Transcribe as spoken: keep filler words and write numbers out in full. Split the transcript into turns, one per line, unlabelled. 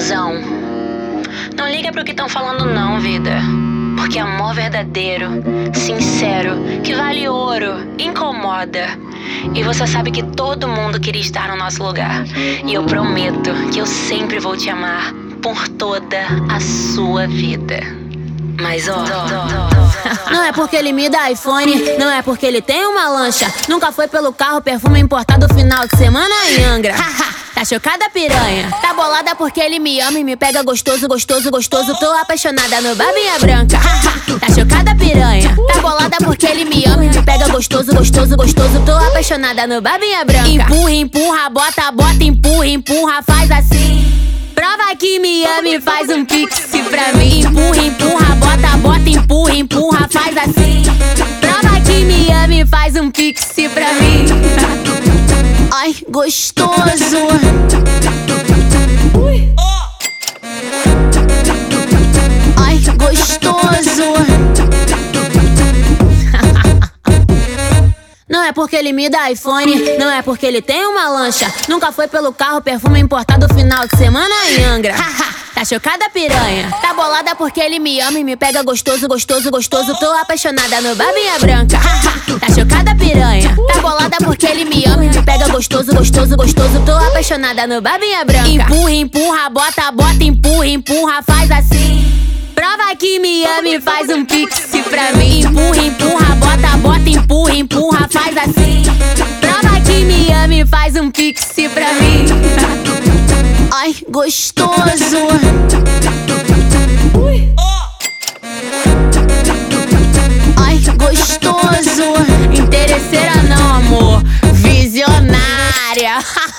Cusão, não liga pro que tão falando não, vida. Porque amor verdadeiro, sincero, que vale ouro, incomoda. E você sabe que todo mundo queria estar no nosso lugar. E eu prometo que eu sempre vou te amar por toda a sua vida. Mas ó,
não é porque ele me dá iPhone, não é porque ele tem uma lancha. Nunca foi pelo carro, perfume importado final de semana em Angra. Tá chocada, piranha? Tá bolada porque ele me ama e me pega gostoso, gostoso, gostoso. Tô apaixonada no babinha branca. Tá chocada, piranha? Tá bolada porque ele me ama e me pega gostoso, gostoso, gostoso. Tô apaixonada no babinha branca. Empurra, empurra, bota, bota, empurra, empurra, faz assim. Prova que me ama e faz um pix pra mim. Empurra, empurra, bota, bota, empurra, empurra, faz assim. Prova que me ama e faz um pix pra mim. Ai, gostoso. Ui. Ai, gostoso. Não é porque ele me dá iPhone, não é porque ele tem uma lancha. Nunca foi pelo carro, perfume importado final de semana em Angra. Tá chocada, piranha? Tá bolada porque ele me ama e me pega gostoso, gostoso, gostoso. Tô apaixonada no babinha branca. Tá chocada, piranha? Tá bolada porque ele me ama e me pega gostoso, gostoso, gostoso. Tô apaixonada no babinha branca. Empurra, empurra, bota, bota, empurra, empurra, faz assim. Prova que me ama e faz um pix pra mim. Empurra, empurra, bota, bota, empurra, empurra, faz assim. Prova que me ama e faz um pix pra mim. Ai, gostoso. Ui. Ai, gostoso. Interesseira não, amor. Visionária.